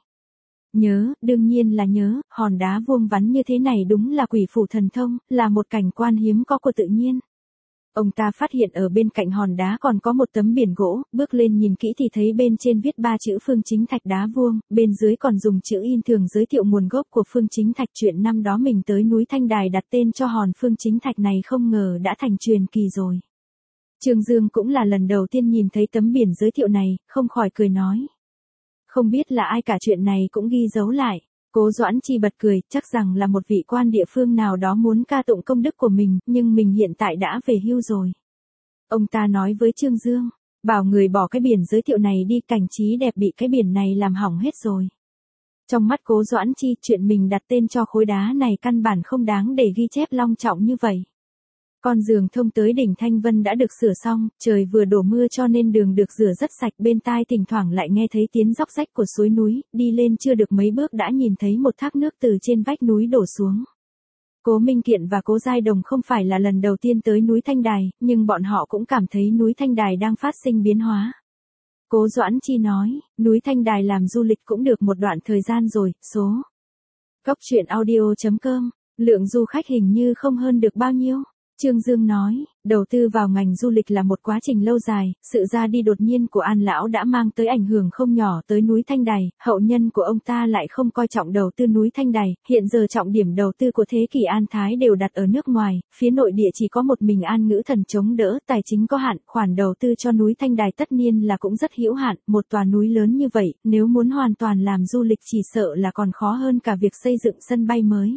[SPEAKER 1] Nhớ, đương nhiên là nhớ, hòn đá vuông vắn như thế này đúng là quỷ phủ thần thông, là một cảnh quan hiếm có của tự nhiên. Ông ta phát hiện ở bên cạnh hòn đá còn có một tấm biển gỗ, bước lên nhìn kỹ thì thấy bên trên viết ba chữ Phương Chính Thạch đá vuông, bên dưới còn dùng chữ in thường giới thiệu nguồn gốc của Phương Chính Thạch. Chuyện năm đó mình tới núi Thanh Đài đặt tên cho hòn Phương Chính Thạch này không ngờ đã thành truyền kỳ rồi. Trương Dương cũng là lần đầu tiên nhìn thấy tấm biển giới thiệu này, không khỏi cười nói. Không biết là ai cả, chuyện này cũng ghi dấu lại. Cố Doãn Chi bật cười, chắc rằng là một vị quan địa phương nào đó muốn ca tụng công đức của mình, nhưng mình hiện tại đã về hưu rồi. Ông ta nói với Trương Dương, bảo người bỏ cái biển giới thiệu này đi, cảnh trí đẹp bị cái biển này làm hỏng hết rồi. Trong mắt Cố Doãn Chi, chuyện mình đặt tên cho khối đá này căn bản không đáng để ghi chép long trọng như vậy. Con giường thông tới đỉnh Thanh Vân đã được sửa xong, trời vừa đổ mưa cho nên đường được rửa rất sạch, bên tai thỉnh thoảng lại nghe thấy tiếng róc rách của suối núi, đi lên chưa được mấy bước đã nhìn thấy một thác nước từ trên vách núi đổ xuống. Cố Minh Kiện và Cố Giai Đồng không phải là lần đầu tiên tới núi Thanh Đài, nhưng bọn họ cũng cảm thấy núi Thanh Đài đang phát sinh biến hóa. Cố Doãn Chi nói, núi Thanh Đài làm du lịch cũng được một đoạn thời gian rồi, số. Cốc truyện audio chấm com, lượng du khách hình như không hơn được bao nhiêu. Trương Dương nói, đầu tư vào ngành du lịch là một quá trình lâu dài, sự ra đi đột nhiên của An Lão đã mang tới ảnh hưởng không nhỏ tới núi Thanh Đài, hậu nhân của ông ta lại không coi trọng đầu tư núi Thanh Đài, hiện giờ trọng điểm đầu tư của thế kỷ An Thái đều đặt ở nước ngoài, phía nội địa chỉ có một mình An Ngữ Thần chống đỡ, tài chính có hạn, khoản đầu tư cho núi Thanh Đài tất nhiên là cũng rất hữu hạn, một tòa núi lớn như vậy, nếu muốn hoàn toàn làm du lịch chỉ sợ là còn khó hơn cả việc xây dựng sân bay mới.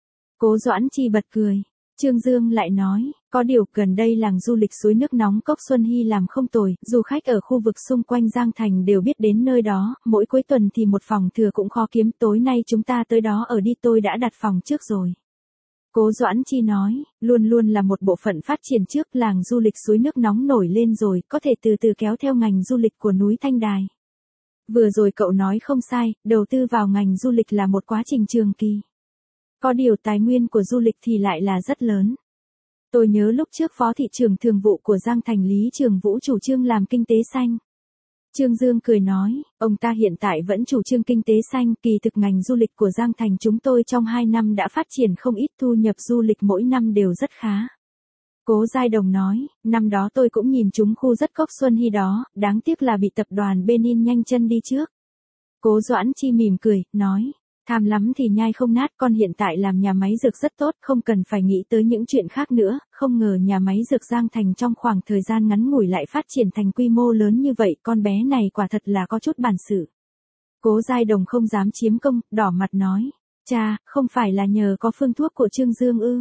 [SPEAKER 1] Cố Doãn Chi bật cười. Trương Dương lại nói, có điều gần đây làng du lịch suối nước nóng Cốc Xuân Hy làm không tồi, du khách ở khu vực xung quanh Giang Thành đều biết đến nơi đó, mỗi cuối tuần thì một phòng thừa cũng khó kiếm, tối nay chúng ta tới đó ở đi, tôi đã đặt phòng trước rồi. Cố Doãn Chi nói, luôn luôn là một bộ phận phát triển trước, làng du lịch suối nước nóng nổi lên rồi, có thể từ từ kéo theo ngành du lịch của núi Thanh Đài. Vừa rồi cậu nói không sai, đầu tư vào ngành du lịch là một quá trình trường kỳ. Có điều tài nguyên của du lịch thì lại là rất lớn. Tôi nhớ lúc trước Phó thị trưởng thường vụ của Giang Thành Lý Trường Vũ chủ trương làm kinh tế xanh. Trương Dương cười nói, ông ta hiện tại vẫn chủ trương kinh tế xanh, kỳ thực ngành du lịch của Giang Thành chúng tôi trong hai năm đã phát triển không ít, thu nhập du lịch mỗi năm đều rất khá. Cố Giai Đồng nói, năm đó tôi cũng nhìn chúng khu rất Cốc Xuân Hy đó, đáng tiếc là bị tập đoàn Benin nhanh chân đi trước. Cố Doãn Chi mỉm cười, nói. Tham lắm thì nhai không nát, con hiện tại làm nhà máy dược rất tốt, không cần phải nghĩ tới những chuyện khác nữa, không ngờ nhà máy dược Giang Thành trong khoảng thời gian ngắn ngủi lại phát triển thành quy mô lớn như vậy, con bé này quả thật là có chút bản sự. Cố Giai Đồng không dám chiếm công, đỏ mặt nói, cha, không phải là nhờ có phương thuốc của Trương Dương ư.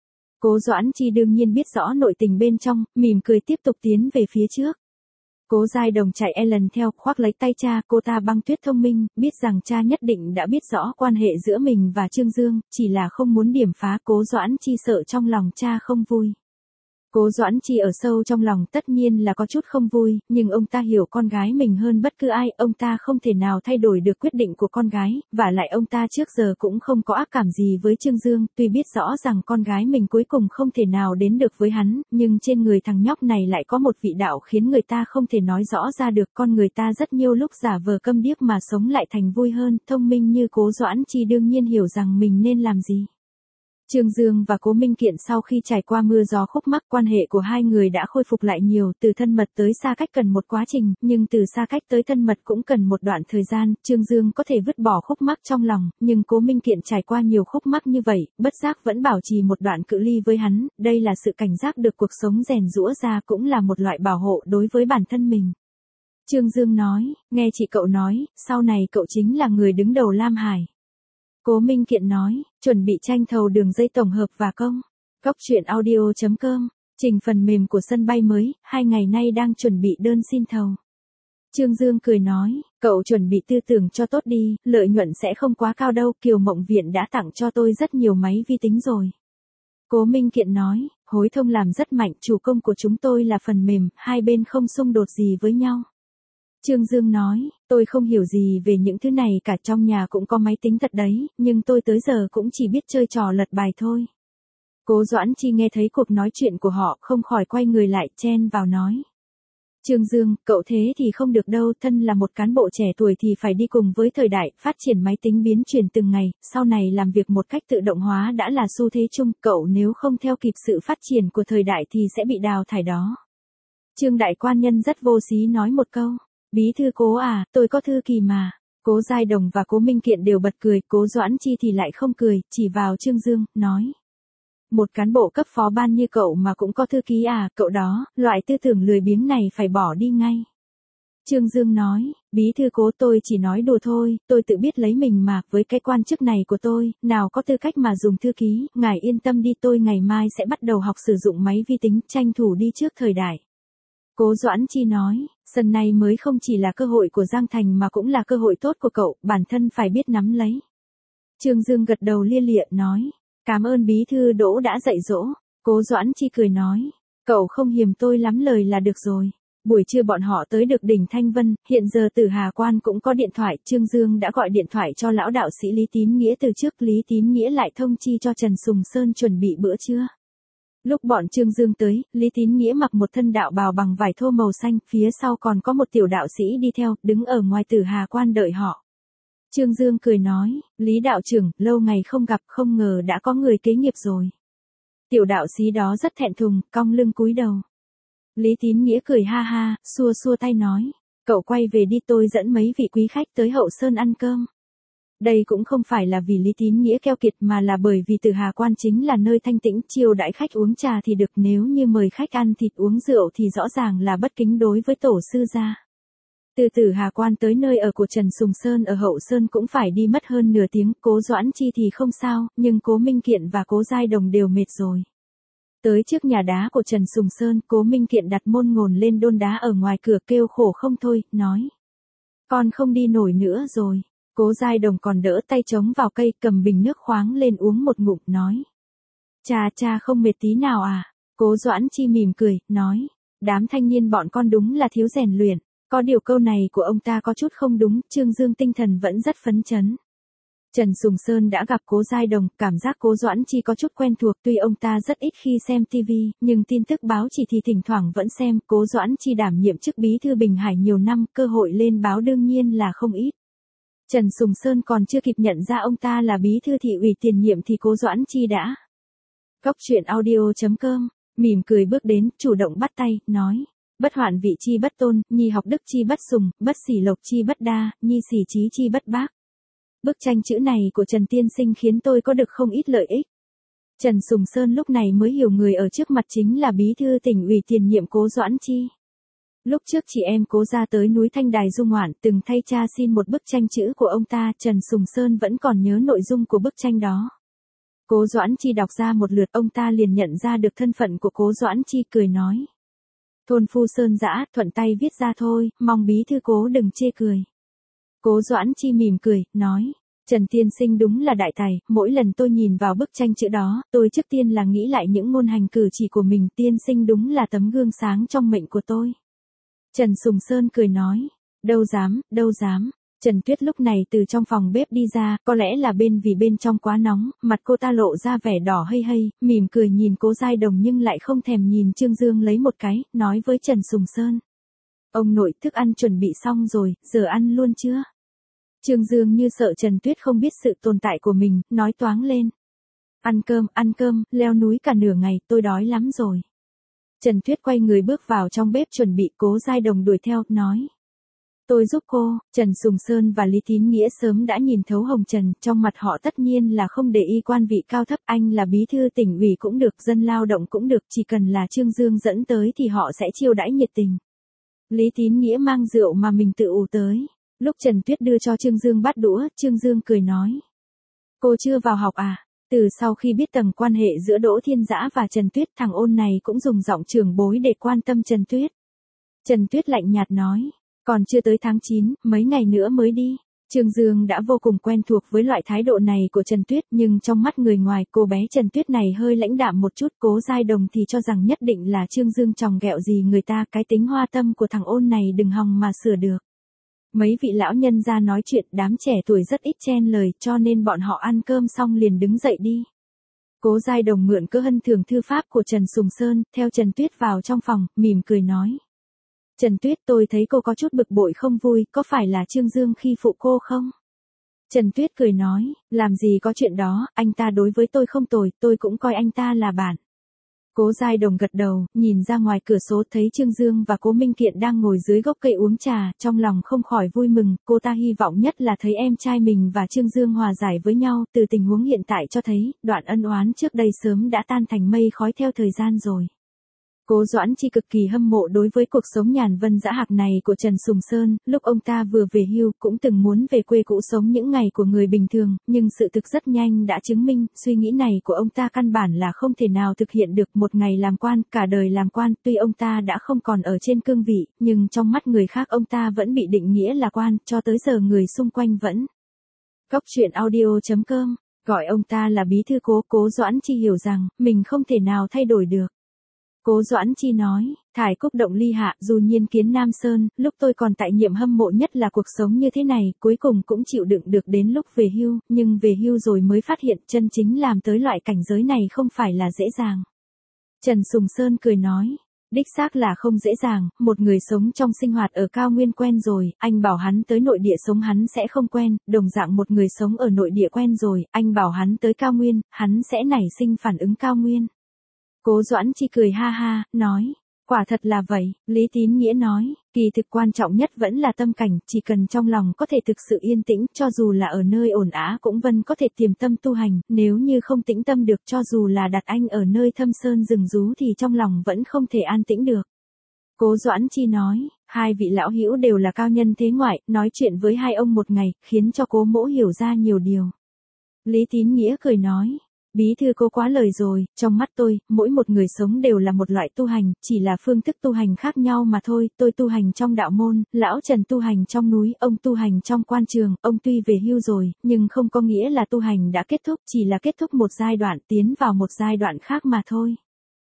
[SPEAKER 1] Cố Doãn Chi đương nhiên biết rõ nội tình bên trong, mỉm cười tiếp tục tiến về phía trước. Cố Giai Đồng chạy e lần theo, khoác lấy tay cha, cô ta băng tuyết thông minh, biết rằng cha nhất định đã biết rõ quan hệ giữa mình và Trương Dương, chỉ là không muốn điểm phá. Cố Doãn Chi sợ trong lòng cha không vui. Cố Doãn Chi ở sâu trong lòng tất nhiên là có chút không vui, nhưng ông ta hiểu con gái mình hơn bất cứ ai, ông ta không thể nào thay đổi được quyết định của con gái, và lại ông ta trước giờ cũng không có ác cảm gì với Trương Dương, tuy biết rõ rằng con gái mình cuối cùng không thể nào đến được với hắn, nhưng trên người thằng nhóc này lại có một vị đạo khiến người ta không thể nói rõ ra được, con người ta rất nhiều lúc giả vờ câm điếc mà sống lại thành vui hơn, thông minh như Cố Doãn Chi đương nhiên hiểu rằng mình nên làm gì. Trương Dương và Cố Minh Kiện sau khi trải qua mưa gió khúc mắc, quan hệ của hai người đã khôi phục lại nhiều, từ thân mật tới xa cách cần một quá trình, nhưng từ xa cách tới thân mật cũng cần một đoạn thời gian, Trương Dương có thể vứt bỏ khúc mắc trong lòng, nhưng Cố Minh Kiện trải qua nhiều khúc mắc như vậy, bất giác vẫn bảo trì một đoạn cự ly với hắn, đây là sự cảnh giác được cuộc sống rèn giũa ra, cũng là một loại bảo hộ đối với bản thân mình. Trương Dương nói, nghe chị cậu nói, sau này cậu chính là người đứng đầu Lam Hải. Cố Minh Kiện nói, chuẩn bị tranh thầu đường dây tổng hợp và công. Cốc truyện audio chấm com, trình phần mềm của sân bay mới, hai ngày nay đang chuẩn bị đơn xin thầu. Trương Dương cười nói, cậu chuẩn bị tư tưởng cho tốt đi, lợi nhuận sẽ không quá cao đâu, Kiều Mộng Viện đã tặng cho tôi rất nhiều máy vi tính rồi. Cố Minh Kiện nói, hối thông làm rất mạnh, chủ công của chúng tôi là phần mềm, hai bên không xung đột gì với nhau. Trương Dương nói, tôi không hiểu gì về những thứ này cả, trong nhà cũng có máy tính thật đấy, nhưng tôi tới giờ cũng chỉ biết chơi trò lật bài thôi. Cố Doãn Chi nghe thấy cuộc nói chuyện của họ, không khỏi quay người lại, chen vào nói. Trương Dương, cậu thế thì không được đâu, thân là một cán bộ trẻ tuổi thì phải đi cùng với thời đại, phát triển máy tính biến chuyển từng ngày, sau này làm việc một cách tự động hóa đã là xu thế chung, cậu nếu không theo kịp sự phát triển của thời đại thì sẽ bị đào thải đó. Trương Đại Quan Nhân rất vô xí nói một câu. Bí thư Cố à, tôi có thư kỳ mà. Cố Giai Đồng và Cố Minh Kiện đều bật cười, Cố Doãn Chi thì lại không cười, chỉ vào Trương Dương, nói. Một cán bộ cấp phó ban như cậu mà cũng có thư ký à, cậu đó, loại tư tưởng lười biếng này phải bỏ đi ngay. Trương Dương nói, bí thư Cố tôi chỉ nói đùa thôi, tôi tự biết lấy mình mà, với cái quan chức này của tôi, nào có tư cách mà dùng thư ký, ngài yên tâm đi, tôi ngày mai sẽ bắt đầu học sử dụng máy vi tính, tranh thủ đi trước thời đại. Cố Doãn Chi nói, sân này mới không chỉ là cơ hội của Giang Thành mà cũng là cơ hội tốt của cậu, bản thân phải biết nắm lấy. Trương Dương gật đầu lia lịa nói, cảm ơn bí thư Đỗ đã dạy dỗ. Cố Doãn Chi cười nói, cậu không hiềm tôi lắm lời là được rồi. Buổi trưa bọn họ tới được đỉnh Thanh Vân, hiện giờ Tử Hà Quan cũng có điện thoại, Trương Dương đã gọi điện thoại cho lão đạo sĩ Lý Tín Nghĩa từ trước, Lý Tín Nghĩa lại thông chi cho Trần Sùng Sơn chuẩn bị bữa trưa. Lúc bọn Trương Dương tới, Lý Tín Nghĩa mặc một thân đạo bào bằng vải thô màu xanh, phía sau còn có một tiểu đạo sĩ đi theo, đứng ở ngoài Tử Hà Quan đợi họ. Trương Dương cười nói, Lý đạo trưởng, lâu ngày không gặp, không ngờ đã có người kế nghiệp rồi. Tiểu đạo sĩ đó rất thẹn thùng, cong lưng cúi đầu. Lý Tín Nghĩa cười ha ha, xua xua tay nói, cậu quay về đi, tôi dẫn mấy vị quý khách tới Hậu Sơn ăn cơm. Đây cũng không phải là vì Lý Tín Nghĩa keo kiệt mà là bởi vì Tử Hà Quan chính là nơi thanh tĩnh, chiêu đãi khách uống trà thì được, nếu như mời khách ăn thịt uống rượu thì rõ ràng là bất kính đối với tổ sư gia. Từ Tử Hà Quan tới nơi ở của Trần Sùng Sơn ở Hậu Sơn cũng phải đi mất hơn nửa tiếng, Cố Doãn Chi thì không sao, nhưng Cố Minh Kiện và Cố Giai Đồng đều mệt rồi. Tới trước nhà đá của Trần Sùng Sơn, Cố Minh Kiện đặt môn ngồn lên đôn đá ở ngoài cửa kêu khổ không thôi, nói. Con không đi nổi nữa rồi. Cố Giai Đồng còn đỡ tay chống vào cây, cầm bình nước khoáng lên uống một ngụm, nói. Cha cha không mệt tí nào à? Cố Doãn Chi mỉm cười, nói. Đám thanh niên bọn con đúng là thiếu rèn luyện. Có điều câu này của ông ta có chút không đúng, Trương Dương tinh thần vẫn rất phấn chấn. Trần Sùng Sơn đã gặp Cố Giai Đồng, cảm giác Cố Doãn Chi có chút quen thuộc, tuy ông ta rất ít khi xem ti vi, nhưng tin tức báo chỉ thì thỉnh thoảng vẫn xem. Cố Doãn Chi đảm nhiệm chức bí thư Bình Hải nhiều năm, cơ hội lên báo đương nhiên là không ít. Trần Sùng Sơn còn chưa kịp nhận ra ông ta là bí thư thị ủy tiền nhiệm thì Cố Doãn Chi đã. Cốc truyện audio chấm com, mỉm cười bước đến, chủ động bắt tay, nói. Bất hoạn vị chi bất tôn, nhi học đức chi bất sùng, bất sỉ lộc chi bất đa, nhi sỉ trí chi bất bác. Bức tranh chữ này của Trần Tiên Sinh khiến tôi có được không ít lợi ích. Trần Sùng Sơn lúc này mới hiểu người ở trước mặt chính là bí thư tỉnh ủy tiền nhiệm Cố Doãn Chi. Lúc trước chị em Cố ra tới núi Thanh Đài du ngoạn, từng thay cha xin một bức tranh chữ của ông ta, Trần Sùng Sơn vẫn còn nhớ nội dung của bức tranh đó. Cố Doãn Chi đọc ra một lượt, ông ta liền nhận ra được thân phận của Cố Doãn Chi, cười nói. Thôn phu Sơn dã, thuận tay viết ra thôi, mong bí thư Cố đừng chê cười. Cố Doãn Chi mỉm cười, nói. Trần Tiên Sinh đúng là đại tài, mỗi lần tôi nhìn vào bức tranh chữ đó, tôi trước tiên là nghĩ lại những ngôn hành cử chỉ của mình, Tiên Sinh đúng là tấm gương sáng trong mệnh của tôi. Trần Sùng Sơn cười nói, đâu dám, đâu dám. Trần Tuyết lúc này từ trong phòng bếp đi ra, có lẽ là bên vì bên trong quá nóng, mặt cô ta lộ ra vẻ đỏ hây hây, mỉm cười nhìn Cố Giai Đồng nhưng lại không thèm nhìn Trương Dương lấy một cái, nói với Trần Sùng Sơn. Ông nội, thức ăn chuẩn bị xong rồi, giờ ăn luôn chưa? Trương Dương như sợ Trần Tuyết không biết sự tồn tại của mình, nói toáng lên. Ăn cơm, ăn cơm, leo núi cả nửa ngày, tôi đói lắm rồi. Trần Tuyết quay người bước vào trong bếp chuẩn bị, Cố Giai Đồng đuổi theo, nói. Tôi giúp cô. Trần Sùng Sơn và Lý Tín Nghĩa sớm đã nhìn thấu hồng trần, trong mặt họ tất nhiên là không để ý quan vị cao thấp, anh là bí thư tỉnh ủy cũng được, dân lao động cũng được, chỉ cần là Trương Dương dẫn tới thì họ sẽ chiêu đãi nhiệt tình. Lý Tín Nghĩa mang rượu mà mình tự ủ tới. Lúc Trần Tuyết đưa cho Trương Dương bát đũa, Trương Dương cười nói. Cô chưa vào học à? Từ sau khi biết tầng quan hệ giữa Đỗ Thiên Dã và Trần Tuyết, thằng ôn này cũng dùng giọng trưởng bối để quan tâm Trần Tuyết. Trần Tuyết lạnh nhạt nói. Còn chưa tới tháng chín, mấy ngày nữa mới đi. Trương Dương đã vô cùng quen thuộc với loại thái độ này của Trần Tuyết, nhưng trong mắt người ngoài, cô bé Trần Tuyết này hơi lãnh đạm một chút. Cố Giai Đồng thì cho rằng nhất định là Trương Dương chòng ghẹo gì người ta, cái tính hoa tâm của thằng ôn này đừng hòng mà sửa được. Mấy vị lão nhân ra nói chuyện, đám trẻ tuổi rất ít chen lời, cho nên bọn họ ăn cơm xong liền đứng dậy đi. Cố Giai Đồng mượn cỡ hân thường thư pháp của Trần Sùng Sơn, theo Trần Tuyết vào trong phòng, mỉm cười nói. Trần Tuyết, tôi thấy cô có chút bực bội không vui, có phải là Trương Dương khi phụ cô không? Trần Tuyết cười nói, làm gì có chuyện đó, anh ta đối với tôi không tồi, tôi cũng coi anh ta là bạn. Cố Giai Đồng gật đầu, nhìn ra ngoài cửa sổ thấy Trương Dương và Cố Minh Kiện đang ngồi dưới gốc cây uống trà, trong lòng không khỏi vui mừng, cô ta hy vọng nhất là thấy em trai mình và Trương Dương hòa giải với nhau, từ tình huống hiện tại cho thấy, đoạn ân oán trước đây sớm đã tan thành mây khói theo thời gian rồi. Cố Doãn Chi cực kỳ hâm mộ đối với cuộc sống nhàn vân dã hạc này của Trần Sùng Sơn, lúc ông ta vừa về hưu cũng từng muốn về quê cũ sống những ngày của người bình thường, nhưng sự thực rất nhanh đã chứng minh, suy nghĩ này của ông ta căn bản là không thể nào thực hiện được. Một ngày làm quan, cả đời làm quan, tuy ông ta đã không còn ở trên cương vị, nhưng trong mắt người khác ông ta vẫn bị định nghĩa là quan, cho tới giờ người xung quanh vẫn. Cốc truyện audio chấm com Gọi ông ta là bí thư Cố, Cố Doãn Chi hiểu rằng, mình không thể nào thay đổi được. Cố Doãn Chi nói, thải cúc động ly hạ, dù nhiên kiến Nam Sơn, lúc tôi còn tại nhiệm hâm mộ nhất là cuộc sống như thế này, cuối cùng cũng chịu đựng được đến lúc về hưu, nhưng về hưu rồi mới phát hiện chân chính làm tới loại cảnh giới này không phải là dễ dàng. Trần Sùng Sơn cười nói, đích xác là không dễ dàng, một người sống trong sinh hoạt ở cao nguyên quen rồi, anh bảo hắn tới nội địa sống hắn sẽ không quen, đồng dạng một người sống ở nội địa quen rồi, anh bảo hắn tới cao nguyên, hắn sẽ nảy sinh phản ứng cao nguyên. Cố Doãn Chi cười ha ha, nói, quả thật là vậy, Lý Tín Nghĩa nói, kỳ thực quan trọng nhất vẫn là tâm cảnh, chỉ cần trong lòng có thể thực sự yên tĩnh, cho dù là ở nơi ổn ả cũng vẫn có thể tiềm tâm tu hành, nếu như không tĩnh tâm được cho dù là đặt anh ở nơi thâm sơn rừng rú thì trong lòng vẫn không thể an tĩnh được. Cố Doãn Chi nói, hai vị lão hữu đều là cao nhân thế ngoại, nói chuyện với hai ông một ngày, khiến cho Cố mỗ hiểu ra nhiều điều. Lý Tín Nghĩa cười nói, bí thư Cố quá lời rồi, trong mắt tôi, mỗi một người sống đều là một loại tu hành, chỉ là phương thức tu hành khác nhau mà thôi, tôi tu hành trong đạo môn, lão Trần tu hành trong núi, ông tu hành trong quan trường, ông tuy về hưu rồi, nhưng không có nghĩa là tu hành đã kết thúc, chỉ là kết thúc một giai đoạn, tiến vào một giai đoạn khác mà thôi.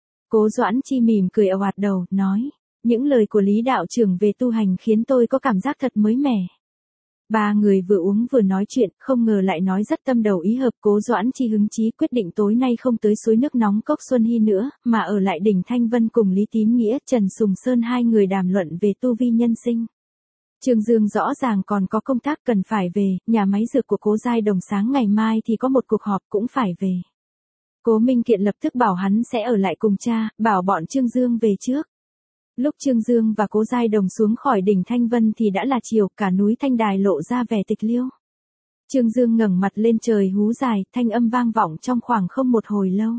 [SPEAKER 1] Cố Doãn Chi mỉm cười ào ạt đầu, nói, những lời của Lý đạo trưởng về tu hành khiến tôi có cảm giác thật mới mẻ. Ba người vừa uống vừa nói chuyện, không ngờ lại nói rất tâm đầu ý hợp. Cố Doãn Chi hứng chí quyết định tối nay không tới suối nước nóng Cốc Xuân Hy nữa, mà ở lại đỉnh Thanh Vân cùng Lý Tín Nghĩa, Trần Sùng Sơn hai người đàm luận về tu vi nhân sinh. Trương Dương rõ ràng còn có công tác cần phải về, nhà máy dược của Cố Giai Đồng sáng ngày mai thì có một cuộc họp cũng phải về. Cố Minh Kiện lập tức bảo hắn sẽ ở lại cùng cha, bảo bọn Trương Dương về trước. Lúc Trương Dương và Cố Giai Đồng xuống khỏi đỉnh Thanh Vân thì đã là chiều, cả núi Thanh Đài lộ ra vẻ tịch liêu. Trương Dương ngẩng mặt lên trời hú dài, thanh âm vang vọng trong khoảng không một hồi lâu.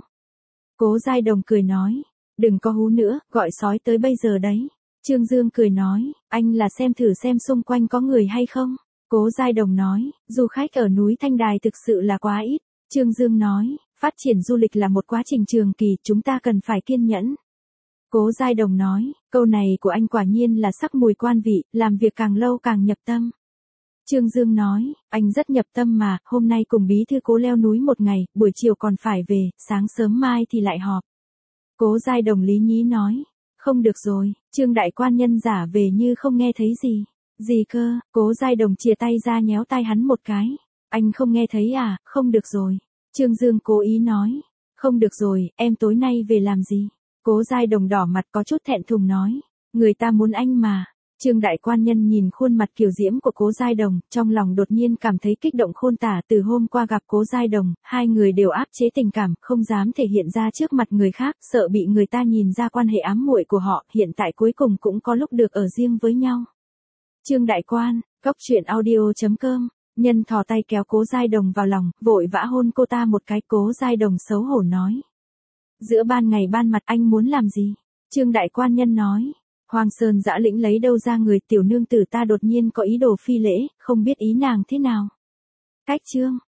[SPEAKER 1] Cố Giai Đồng cười nói, đừng có hú nữa, gọi sói tới bây giờ đấy. Trương Dương cười nói, anh là xem thử xem xung quanh có người hay không. Cố Giai Đồng nói, du khách ở núi Thanh Đài thực sự là quá ít. Trương Dương nói, phát triển du lịch là một quá trình trường kỳ, chúng ta cần phải kiên nhẫn. Cố Giai Đồng nói, câu này của anh quả nhiên là sắc mùi quan vị, làm việc càng lâu càng nhập tâm. Trương Dương nói, anh rất nhập tâm mà, hôm nay cùng bí thư Cố leo núi một ngày, buổi chiều còn phải về, sáng sớm mai thì lại họp. Cố Giai Đồng lý nhí nói, không được rồi, Trương đại quan nhân giả về như không nghe thấy gì. Gì cơ? Cố Giai Đồng chìa tay ra nhéo tay hắn một cái. Anh không nghe thấy à? Không được rồi. Trương Dương cố ý nói, không được rồi, em tối nay về làm gì? Cố Giai Đồng đỏ mặt có chút thẹn thùng nói, người ta muốn anh mà. Trương đại quan nhân nhìn khuôn mặt kiều diễm của Cố Giai Đồng, trong lòng đột nhiên cảm thấy kích động khôn tả. Từ hôm qua gặp Cố Giai Đồng, hai người đều áp chế tình cảm, không dám thể hiện ra trước mặt người khác, sợ bị người ta nhìn ra quan hệ ám muội của họ, hiện tại cuối cùng cũng có lúc được ở riêng với nhau. Trương đại quan, cốc truyện audio chấm com, nhân thò tay kéo Cố Giai Đồng vào lòng, vội vã hôn cô ta một cái. Cố Giai Đồng xấu hổ nói, giữa ban ngày ban mặt anh muốn làm gì? Trương đại quan nhân nói, Hoàng Sơn Dã Lĩnh lấy đâu ra người, tiểu nương tử ta đột nhiên có ý đồ phi lễ, không biết ý nàng thế nào. Cách Trương